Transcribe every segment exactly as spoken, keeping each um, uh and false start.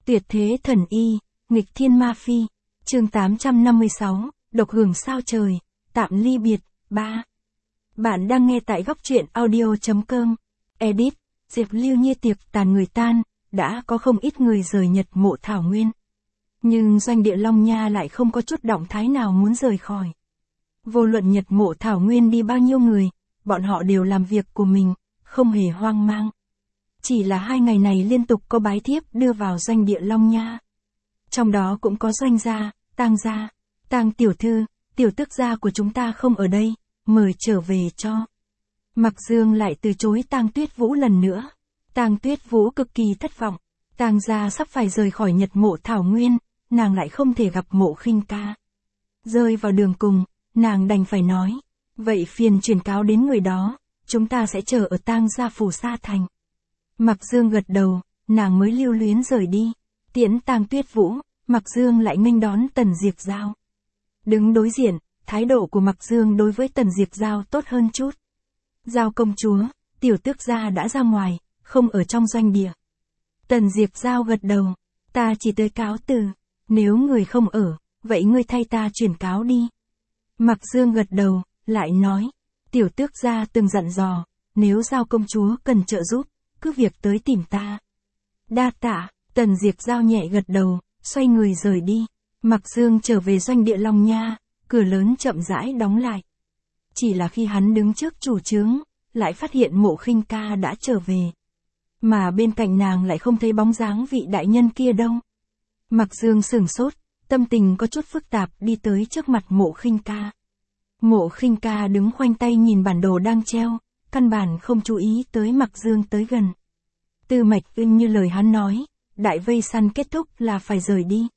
Tuyệt thế thần y, nghịch thiên ma phi. Chương tám trăm năm mươi sáu, độc hưởng sao trời, tạm ly biệt, ba. Bạn đang nghe tại góc truyện audio.com. Edit, Diệp Lưu Nhi tiệc tàn người tan, đã có không ít người rời Nhật Mộ Thảo Nguyên. Nhưng doanh địa Long Nha lại không có chút động thái nào muốn rời khỏi. Vô luận Nhật Mộ Thảo Nguyên đi bao nhiêu người, bọn họ đều làm việc của mình, không hề hoang mang. Chỉ là hai ngày này liên tục có bái thiếp đưa vào doanh địa Long Nha. Trong đó cũng có doanh gia, Tang gia, Tang tiểu thư, tiểu tước gia của chúng ta không ở đây, mời trở về cho. Mặc Dương lại từ chối Tang Tuyết Vũ lần nữa. Tang Tuyết Vũ cực kỳ thất vọng. Tang gia sắp phải rời khỏi Nhật Mộ Thảo Nguyên, nàng lại không thể gặp Mộ Khinh Ca. Rơi vào đường cùng, nàng đành phải nói, vậy phiền truyền cáo đến người đó, chúng ta sẽ chờ ở Tang gia phủ Sa Thành. Mặc Dương gật đầu, nàng mới lưu luyến rời đi. Tiễn Tang Tuyết Vũ, Mặc Dương lại nghênh đón Tần Diệp Giao. Đứng đối diện, thái độ của Mặc Dương đối với Tần Diệp Giao tốt hơn chút. Giao công chúa, tiểu tước gia đã ra ngoài, không ở trong doanh địa. Tần Diệp Giao gật đầu, ta chỉ tới cáo từ, nếu người không ở, vậy ngươi thay ta chuyển cáo đi. Mặc Dương gật đầu, lại nói, tiểu tước gia từng dặn dò, nếu Giao công chúa cần trợ giúp, cứ việc tới tìm ta. Đa tạ, Tần Diệp Giao nhẹ gật đầu, xoay người rời đi. Mặc Dương trở về doanh địa Long Nha, cửa lớn chậm rãi đóng lại. Chỉ là khi hắn đứng trước chủ trướng, lại phát hiện Mộ Khinh Ca đã trở về. Mà bên cạnh nàng lại không thấy bóng dáng vị đại nhân kia đâu. Mặc Dương sửng sốt, tâm tình có chút phức tạp đi tới trước mặt Mộ Khinh Ca. Mộ Khinh Ca đứng khoanh tay nhìn bản đồ đang treo, căn bản không chú ý tới Mặc Dương tới gần. Tư Mạch Ưng như lời hắn nói, đại vây săn kết thúc là phải rời đi.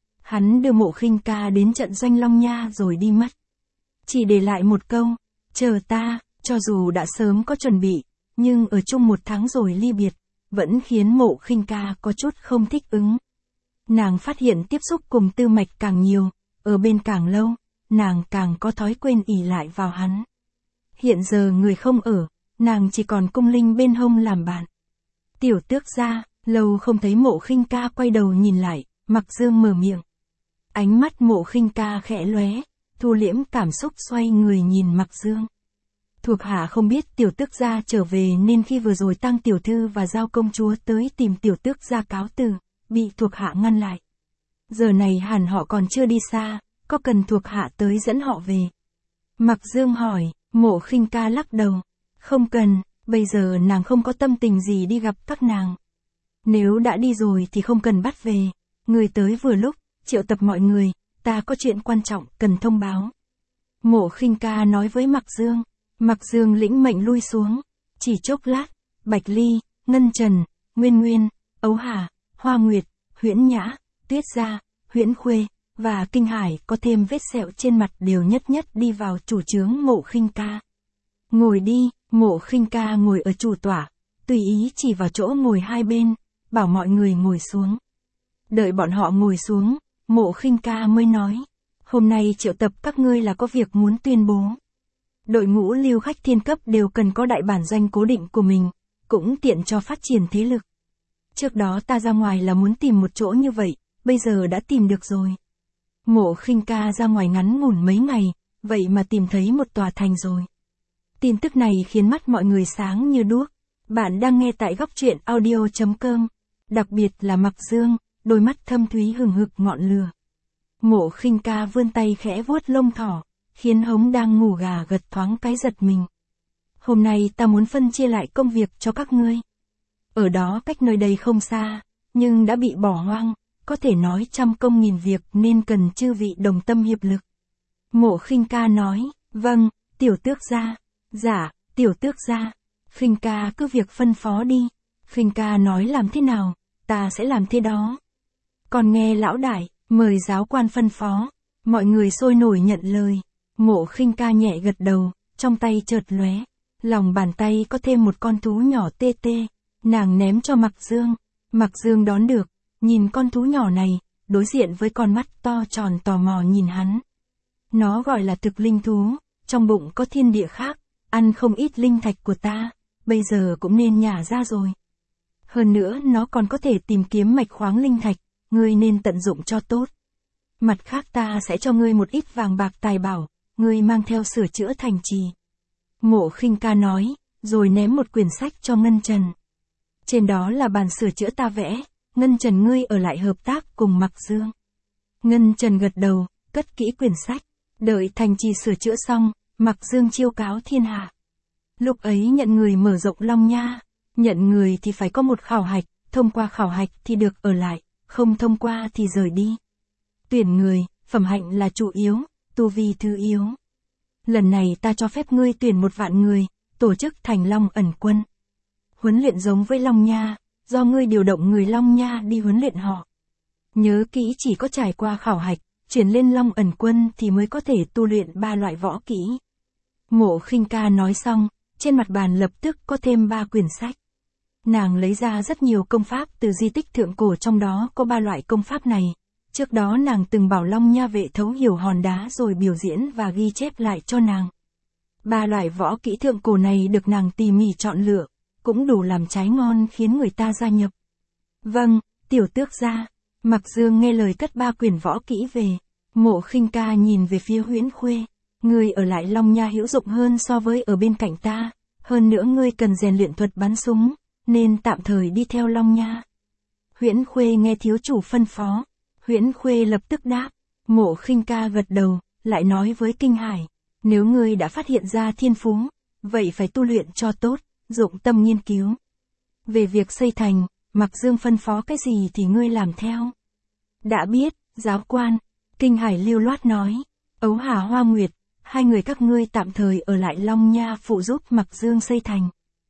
Hắn đưa Mộ Khinh Ca đến trận doanh Long Nha rồi đi mất. Chỉ để lại một câu, chờ ta, cho dù đã sớm có chuẩn bị, nhưng ở chung một tháng rồi ly biệt, vẫn khiến Mộ Khinh Ca có chút không thích ứng. Nàng phát hiện tiếp xúc cùng Tư Mạch càng nhiều, ở bên càng lâu, nàng càng có thói quen ỷ lại vào hắn. Hiện giờ người không ở, nàng chỉ còn cung linh bên hông làm bạn. Tiểu tước gia, lâu không thấy Mộ Khinh Ca quay đầu nhìn lại, Mặc Dương mở miệng. Ánh mắt Mộ Khinh Ca khẽ lóe, thu liễm cảm xúc xoay người nhìn Mặc Dương. Thuộc hạ không biết tiểu tước gia trở về nên khi vừa rồi Tang tiểu thư và Giao công chúa tới tìm tiểu tước gia cáo từ, bị thuộc hạ ngăn lại. Giờ này hẳn họ còn chưa đi xa, có cần thuộc hạ tới dẫn họ về? Mặc Dương hỏi, Mộ Khinh Ca lắc đầu. Không cần, bây giờ nàng không có tâm tình gì đi gặp các nàng. Nếu đã đi rồi thì không cần bắt về. Người tới vừa lúc, triệu tập mọi người, ta có chuyện quan trọng cần thông báo. Mộ Khinh Ca nói với Mặc Dương. Mặc Dương lĩnh mệnh lui xuống. Chỉ chốc lát, Bạch Ly, Ngân Trần, Nguyên Nguyên, Ấu Hà, Hoa Nguyệt, Huyễn Nhã, Tuyết Gia, Huyễn Khuê và Kinh Hải có thêm vết sẹo trên mặt đều nhất nhất đi vào chủ trướng Mộ Khinh Ca. Ngồi đi, Mộ Khinh Ca ngồi ở chủ tọa, tùy ý chỉ vào chỗ ngồi hai bên, bảo mọi người ngồi xuống. Đợi bọn họ ngồi xuống, Mộ Khinh Ca mới nói, hôm nay triệu tập các ngươi là có việc muốn tuyên bố. Đội ngũ lưu khách thiên cấp đều cần có đại bản doanh cố định của mình, cũng tiện cho phát triển thế lực. Trước đó ta ra ngoài là muốn tìm một chỗ như vậy, bây giờ đã tìm được rồi. Mộ Khinh Ca ra ngoài ngắn ngủn mấy ngày, vậy mà tìm thấy một tòa thành rồi. Tin tức này khiến mắt mọi người sáng như đuốc. Bạn đang nghe tại góc truyện audio.com. Đặc biệt là Mặc Dương, đôi mắt thâm thúy hừng hực ngọn lửa. Mộ Khinh Ca vươn tay khẽ vuốt lông thỏ, khiến hống đang ngủ gà gật thoáng cái giật mình. Hôm nay ta muốn phân chia lại công việc cho các ngươi. Ở đó cách nơi đây không xa, nhưng đã bị bỏ hoang, có thể nói trăm công nghìn việc nên cần chư vị đồng tâm hiệp lực. Mộ Khinh Ca nói, vâng, tiểu tước gia. Dạ, tiểu tước gia. Khinh Ca cứ việc phân phó đi. Khinh Ca nói làm thế nào, ta sẽ làm thế đó. Còn nghe lão đại, mời giáo quan phân phó. Mọi người sôi nổi nhận lời. Mộ Khinh Ca nhẹ gật đầu, trong tay chợt lóe, lòng bàn tay có thêm một con thú nhỏ tê tê, nàng ném cho Mặc Dương. Mặc Dương đón được, nhìn con thú nhỏ này, đối diện với con mắt to tròn tò mò nhìn hắn. Nó gọi là thực linh thú, trong bụng có thiên địa khác, ăn không ít linh thạch của ta, bây giờ cũng nên nhả ra rồi. Hơn nữa nó còn có thể tìm kiếm mạch khoáng linh thạch, ngươi nên tận dụng cho tốt. Mặt khác ta sẽ cho ngươi một ít vàng bạc tài bảo, ngươi mang theo sửa chữa thành trì. Mộ Khinh Ca nói, rồi ném một quyển sách cho Ngân Trần. Trên đó là bản sửa chữa ta vẽ, Ngân Trần ngươi ở lại hợp tác cùng Mặc Dương. Ngân Trần gật đầu, cất kỹ quyển sách, đợi thành trì sửa chữa xong, Mặc Dương chiêu cáo thiên hạ. Lúc ấy nhận người mở rộng Long Nha, nhận người thì phải có một khảo hạch, thông qua khảo hạch thì được ở lại, không thông qua thì rời đi. Tuyển người, phẩm hạnh là chủ yếu, tu vi thứ yếu. Lần này ta cho phép ngươi tuyển một vạn người, tổ chức thành Long ẩn quân. Huấn luyện giống với Long Nha, do ngươi điều động người Long Nha đi huấn luyện họ. Nhớ kỹ chỉ có trải qua khảo hạch, chuyển lên Long ẩn quân thì mới có thể tu luyện ba loại võ kỹ. Mộ Khinh Ca nói xong, trên mặt bàn lập tức có thêm ba quyển sách. Nàng lấy ra rất nhiều công pháp từ di tích thượng cổ, trong đó có ba loại công pháp này. Trước đó nàng từng bảo Long Nha vệ thấu hiểu hòn đá rồi biểu diễn và ghi chép lại cho nàng. Ba loại võ kỹ thượng cổ này được nàng tỉ mỉ chọn lựa, cũng đủ làm trái ngon khiến người ta gia nhập. Vâng, tiểu tước gia. Mặc Dương nghe lời cất ba quyển võ kỹ về. Mộ Khinh Ca nhìn về phía Huyễn Khuê. Ngươi ở lại Long Nha hữu dụng hơn so với ở bên cạnh ta. Hơn nữa ngươi cần rèn luyện thuật bắn súng, nên tạm thời đi theo Long Nha. Huyễn Khuê nghe thiếu chủ phân phó. Huyễn Khuê lập tức đáp. Mộ Khinh Ca gật đầu, lại nói với Kinh Hải. Nếu ngươi đã phát hiện ra thiên phú, vậy phải tu luyện cho tốt, dụng tâm nghiên cứu. Về việc xây thành, Mặc Dương phân phó cái gì thì ngươi làm theo. Đã biết, giáo quan. Kinh Hải lưu loát nói. Ấu Hà Hoa Nguyệt, hai người các ngươi tạm thời ở lại Long Nha phụ giúp Mặc Dương xây thành.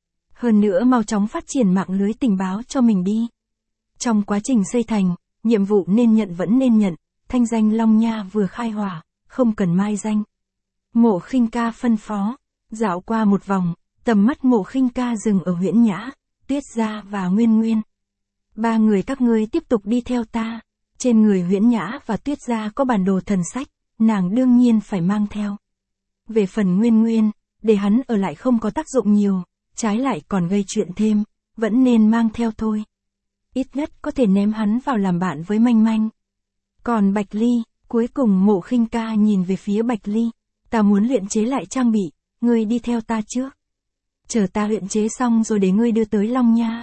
Hơn nữa mau chóng phát triển mạng lưới tình báo cho mình đi. Trong quá trình xây thành, nhiệm vụ nên nhận vẫn nên nhận, thanh danh Long Nha vừa khai hỏa, không cần mai danh. Mộ Khinh Ca phân phó, dạo qua một vòng, tầm mắt Mộ Khinh Ca dừng ở Huyễn Nhã, Tuyết Gia và Nguyên Nguyên. Ba người các ngươi tiếp tục đi theo ta. Trên người Huyễn Nhã và Tuyết Gia có bản đồ thần sách, nàng đương nhiên phải mang theo. Về phần Nguyên Nguyên, để hắn ở lại không có tác dụng nhiều, trái lại còn gây chuyện thêm, vẫn nên mang theo thôi. Ít nhất có thể ném hắn vào làm bạn với Manh Manh. Còn Bạch Ly, cuối cùng Mộ Khinh Ca nhìn về phía Bạch Ly. Ta muốn luyện chế lại trang bị, ngươi đi theo ta trước. Chờ ta luyện chế xong rồi để ngươi đưa tới Long Nha.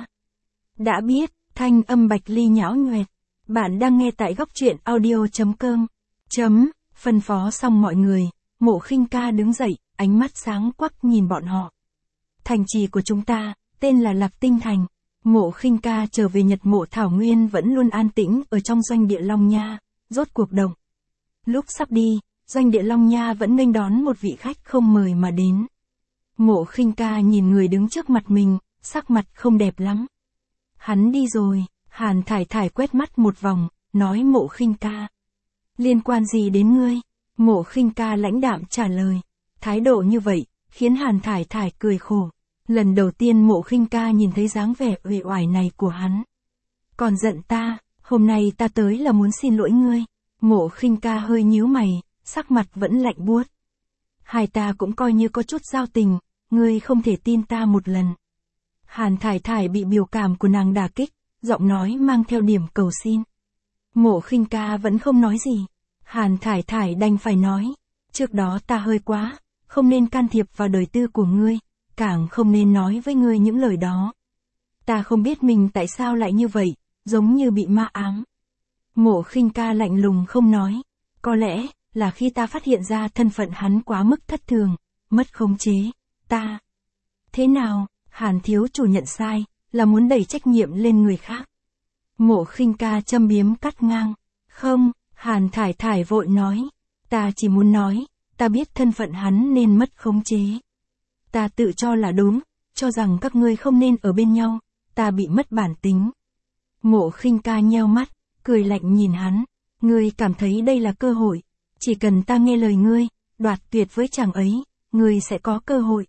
Đã biết, thanh âm Bạch Ly nhão nhoẹt. Bạn đang nghe tại góc truyện audio chấm com. Chấm, phân phó xong mọi người, Mộ Khinh Ca đứng dậy, ánh mắt sáng quắc nhìn bọn họ. Thành trì của chúng ta, tên là Lạc Tinh Thành. Mộ Khinh Ca trở về Nhật Mộ Thảo Nguyên vẫn luôn an tĩnh ở trong doanh địa Long Nha, rốt cuộc động. Lúc sắp đi, doanh địa Long Nha vẫn nghênh đón một vị khách không mời mà đến. Mộ Khinh Ca nhìn người đứng trước mặt mình, sắc mặt không đẹp lắm. Hắn đi rồi. Hàn Thải Thải quét mắt một vòng, nói Mộ Khinh Ca. Liên quan gì đến ngươi? Mộ Khinh Ca lãnh đạm trả lời. Thái độ như vậy, khiến Hàn Thải Thải cười khổ. Lần đầu tiên Mộ Khinh Ca nhìn thấy dáng vẻ uể oải này của hắn. Còn giận ta, hôm nay ta tới là muốn xin lỗi ngươi. Mộ Khinh Ca hơi nhíu mày, sắc mặt vẫn lạnh buốt. Hai ta cũng coi như có chút giao tình, ngươi không thể tin ta một lần. Hàn Thải Thải bị biểu cảm của nàng đả kích, giọng nói mang theo điểm cầu xin. Mộ Khinh Ca vẫn không nói gì. Hàn Thải Thải đành phải nói. Trước đó ta hơi quá, không nên can thiệp vào đời tư của ngươi, càng không nên nói với ngươi những lời đó. Ta không biết mình tại sao lại như vậy, giống như bị ma ám. Mộ Khinh Ca lạnh lùng không nói. Có lẽ, là khi ta phát hiện ra thân phận hắn quá mức thất thường, mất khống chế, ta. Thế nào, Hàn thiếu chủ nhận sai, là muốn đẩy trách nhiệm lên người khác. Mộ Khinh Ca châm biếm cắt ngang. Không, Hàn Thải Thải vội nói. Ta chỉ muốn nói, ta biết thân phận hắn nên mất khống chế. Ta tự cho là đúng, cho rằng các ngươi không nên ở bên nhau, ta bị mất bản tính. Mộ Khinh Ca nheo mắt, cười lạnh nhìn hắn. Ngươi cảm thấy đây là cơ hội, chỉ cần ta nghe lời ngươi, đoạt tuyệt với chàng ấy, ngươi sẽ có cơ hội.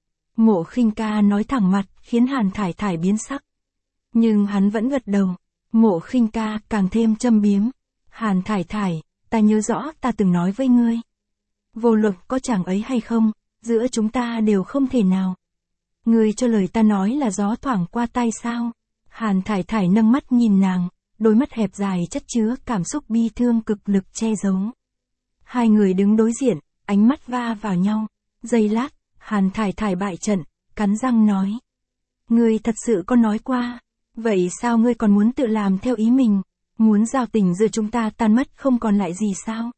Mộ Khinh Ca nói thẳng mặt, khiến Hàn Thải Thải biến sắc. Nhưng hắn vẫn gật đầu. Mộ Khinh Ca càng thêm châm biếm. Hàn Thải Thải, ta nhớ rõ ta từng nói với ngươi. Vô luận có chàng ấy hay không, giữa chúng ta đều không thể nào. Ngươi cho lời ta nói là gió thoảng qua tai sao? Hàn Thải Thải nâng mắt nhìn nàng, đôi mắt hẹp dài chất chứa cảm xúc bi thương cực lực che giấu. Hai người đứng đối diện, ánh mắt va vào nhau. Giây lát, Hàn Thải Thải bại trận, cắn răng nói. Ngươi thật sự có nói qua, vậy sao ngươi còn muốn tự làm theo ý mình, muốn giao tình giữa chúng ta tan mất không còn lại gì sao?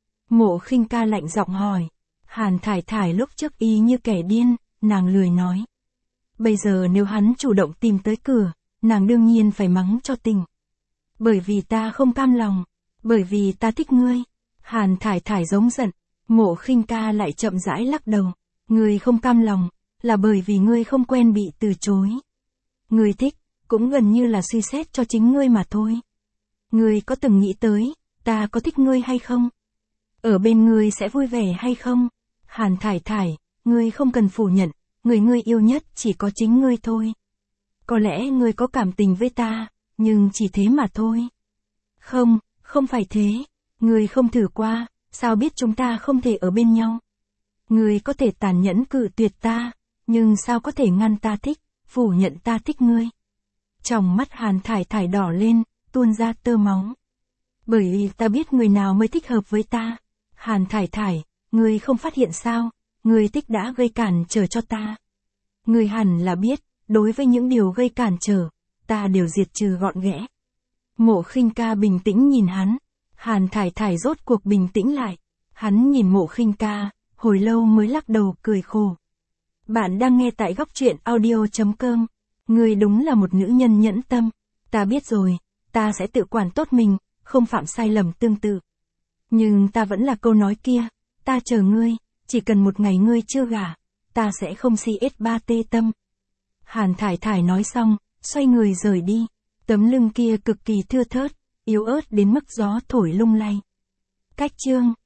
Mộ Khinh Ca lạnh giọng hỏi. Hàn Thải Thải lúc trước y như kẻ điên, nàng lười nói. Bây giờ nếu hắn chủ động tìm tới cửa, nàng đương nhiên phải mắng cho tình. Bởi vì ta không cam lòng, bởi vì ta thích ngươi. Hàn Thải Thải giống giận, Mộ Khinh Ca lại chậm rãi lắc đầu. Ngươi không cam lòng, là bởi vì ngươi không quen bị từ chối. Ngươi thích, cũng gần như là suy xét cho chính ngươi mà thôi. Ngươi có từng nghĩ tới, ta có thích ngươi hay không? Ở bên ngươi sẽ vui vẻ hay không? Hàn Thải Thải, ngươi không cần phủ nhận, người ngươi yêu nhất chỉ có chính ngươi thôi. Có lẽ ngươi có cảm tình với ta, nhưng chỉ thế mà thôi. Không, không phải thế. Ngươi không thử qua, sao biết chúng ta không thể ở bên nhau? Ngươi có thể tàn nhẫn cự tuyệt ta, nhưng sao có thể ngăn ta thích, phủ nhận ta thích ngươi? Trong mắt Hàn Thải Thải đỏ lên, tuôn ra tơ máu. Bởi vì ta biết người nào mới thích hợp với ta. Hàn Thải Thải, ngươi không phát hiện sao, ngươi thích đã gây cản trở cho ta. Ngươi hẳn là biết, đối với những điều gây cản trở, ta đều diệt trừ gọn ghẽ. Mộ Khinh Ca bình tĩnh nhìn hắn. Hàn Thải Thải rốt cuộc bình tĩnh lại. Hắn nhìn Mộ Khinh Ca, hồi lâu mới lắc đầu cười khổ. Bạn đang nghe tại góc truyện audio chấm com. Ngươi đúng là một nữ nhân nhẫn tâm. Ta biết rồi, ta sẽ tự quản tốt mình, không phạm sai lầm tương tự. Nhưng ta vẫn là câu nói kia, ta chờ ngươi, chỉ cần một ngày ngươi chưa gả, ta sẽ không si ết ba tê tâm. Hàn Thải Thải nói xong, xoay người rời đi. Tấm lưng kia cực kỳ thưa thớt, yếu ớt đến mức gió thổi lung lay. Cách chương